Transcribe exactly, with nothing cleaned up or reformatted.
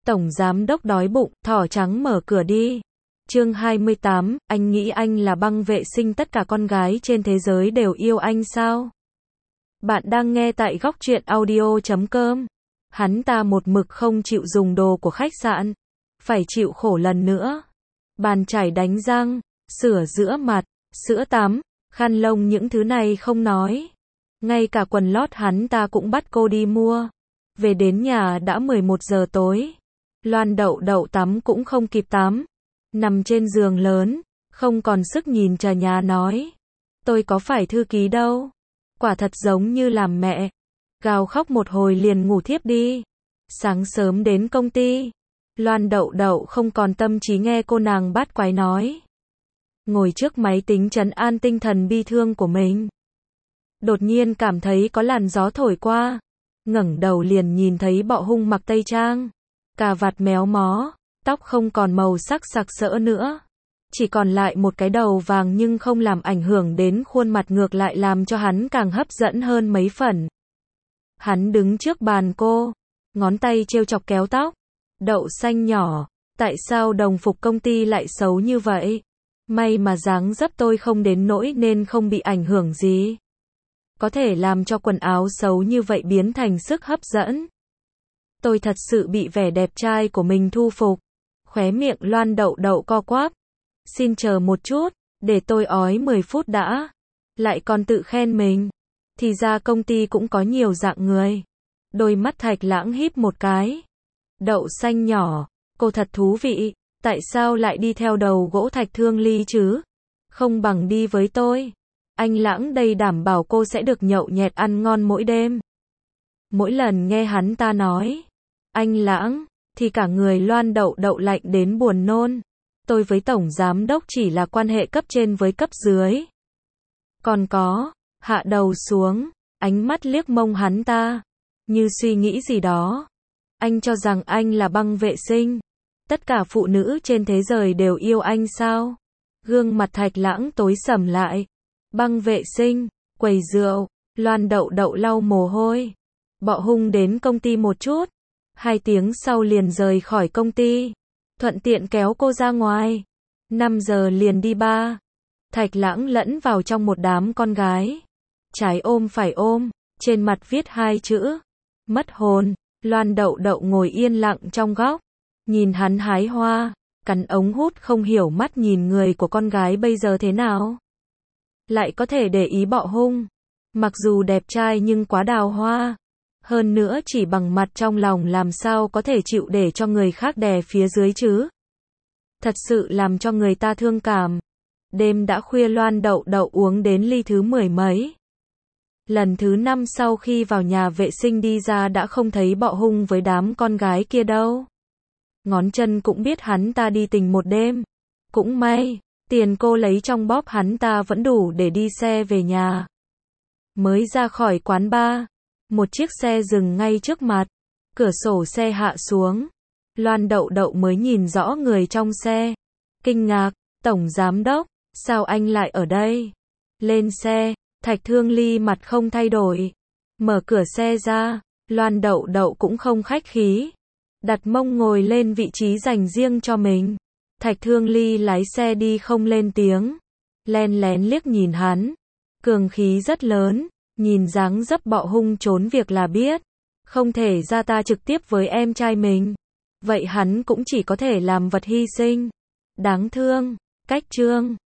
Tổng giám đốc đói bụng, thỏ trắng mở cửa đi. Chương hai mươi tám, anh nghĩ anh là băng vệ sinh tất cả con gái trên thế giới đều yêu anh sao? Bạn đang nghe tại góc truyện audio chấm com. Hắn ta một mực không chịu dùng đồ của khách sạn. Phải chịu khổ lần nữa. Bàn chải đánh răng, sửa rửa mặt, sữa tắm, khăn lông những thứ này không nói. Ngay cả quần lót hắn ta cũng bắt cô đi mua. Về đến nhà đã mười một giờ tối. Loan Đậu Đậu tắm cũng không kịp tắm. Nằm trên giường lớn, không còn sức nhìn trần nhà nói. Tôi có phải thư ký đâu. Quả thật giống như làm mẹ. Gào khóc một hồi liền ngủ thiếp đi. Sáng sớm đến công ty. Loan Đậu Đậu không còn tâm trí nghe cô nàng bát quái nói. Ngồi trước máy tính trấn an tinh thần bi thương của mình. Đột nhiên cảm thấy có làn gió thổi qua. Ngẩng đầu liền nhìn thấy Bọ Hung mặc tây trang. Cà vạt méo mó, tóc không còn màu sắc sặc sỡ nữa. Chỉ còn lại một cái đầu vàng nhưng không làm ảnh hưởng đến khuôn mặt, ngược lại làm cho hắn càng hấp dẫn hơn mấy phần. Hắn đứng trước bàn cô, ngón tay trêu chọc kéo tóc. Đậu xanh nhỏ, tại sao đồng phục công ty lại xấu như vậy? May mà dáng dấp tôi không đến nỗi nên không bị ảnh hưởng gì. Có thể làm cho quần áo xấu như vậy biến thành sức hấp dẫn. Tôi thật sự bị vẻ đẹp trai của mình thu phục. Khóe miệng Loan Đậu Đậu co quắp. Xin chờ một chút, để tôi ói mười phút đã. Lại còn tự khen mình. Thì ra công ty cũng có nhiều dạng người. Đôi mắt Thạch Lãng híp một cái. Đậu xanh nhỏ, cô thật thú vị. Tại sao lại đi theo đầu gỗ Thạch Thương Ly chứ? Không bằng đi với tôi. Anh Lãng đây đảm bảo cô sẽ được nhậu nhẹt ăn ngon mỗi đêm. Mỗi lần nghe hắn ta nói anh Lãng, thì cả người Loan Đậu Đậu lạnh đến buồn nôn. Tôi với tổng giám đốc chỉ là quan hệ cấp trên với cấp dưới. Còn có, hạ đầu xuống, ánh mắt liếc mông hắn ta, như suy nghĩ gì đó. Anh cho rằng anh là băng vệ sinh. Tất cả phụ nữ trên thế giới đều yêu anh sao? Gương mặt Thạch Lãng tối sầm lại. Băng vệ sinh, quầy rượu, Loan Đậu Đậu lau mồ hôi. Bọ Hung đến công ty một chút. Hai tiếng sau liền rời khỏi công ty. Thuận tiện kéo cô ra ngoài. Năm giờ liền đi ba. Thạch Lãng lẫn vào trong một đám con gái. Trái ôm phải ôm, trên mặt viết hai chữ. Mất hồn. Loan Đậu Đậu ngồi yên lặng trong góc. Nhìn hắn hái hoa, cắn ống hút không hiểu mắt nhìn người của con gái bây giờ thế nào. Lại có thể để ý Bọ Hung. Mặc dù đẹp trai nhưng quá đào hoa. Hơn nữa chỉ bằng mặt trong lòng làm sao có thể chịu để cho người khác đè phía dưới chứ. Thật sự làm cho người ta thương cảm. Đêm đã khuya, Loan Đậu Đậu uống đến ly thứ mười mấy. Lần thứ năm sau khi vào nhà vệ sinh đi ra đã không thấy Bọ Hung với đám con gái kia đâu. Ngón chân cũng biết hắn ta đi tình một đêm. Cũng may, tiền cô lấy trong bóp hắn ta vẫn đủ để đi xe về nhà. Mới ra khỏi quán bar, một chiếc xe dừng ngay trước mặt. Cửa sổ xe hạ xuống. Loan Đậu Đậu mới nhìn rõ người trong xe. Kinh ngạc, tổng giám đốc, sao anh lại ở đây? Lên xe, Thạch Thương Ly mặt không thay đổi. Mở cửa xe ra, Loan Đậu Đậu cũng không khách khí. Đặt mông ngồi lên vị trí dành riêng cho mình. Thạch Thương Ly lái xe đi không lên tiếng. Len lén liếc nhìn hắn. Cường khí rất lớn. Nhìn dáng dấp Bọ Hung trốn việc là biết. Không thể ra ta trực tiếp với em trai mình. Vậy hắn cũng chỉ có thể làm vật hy sinh. Đáng thương. Cách chương.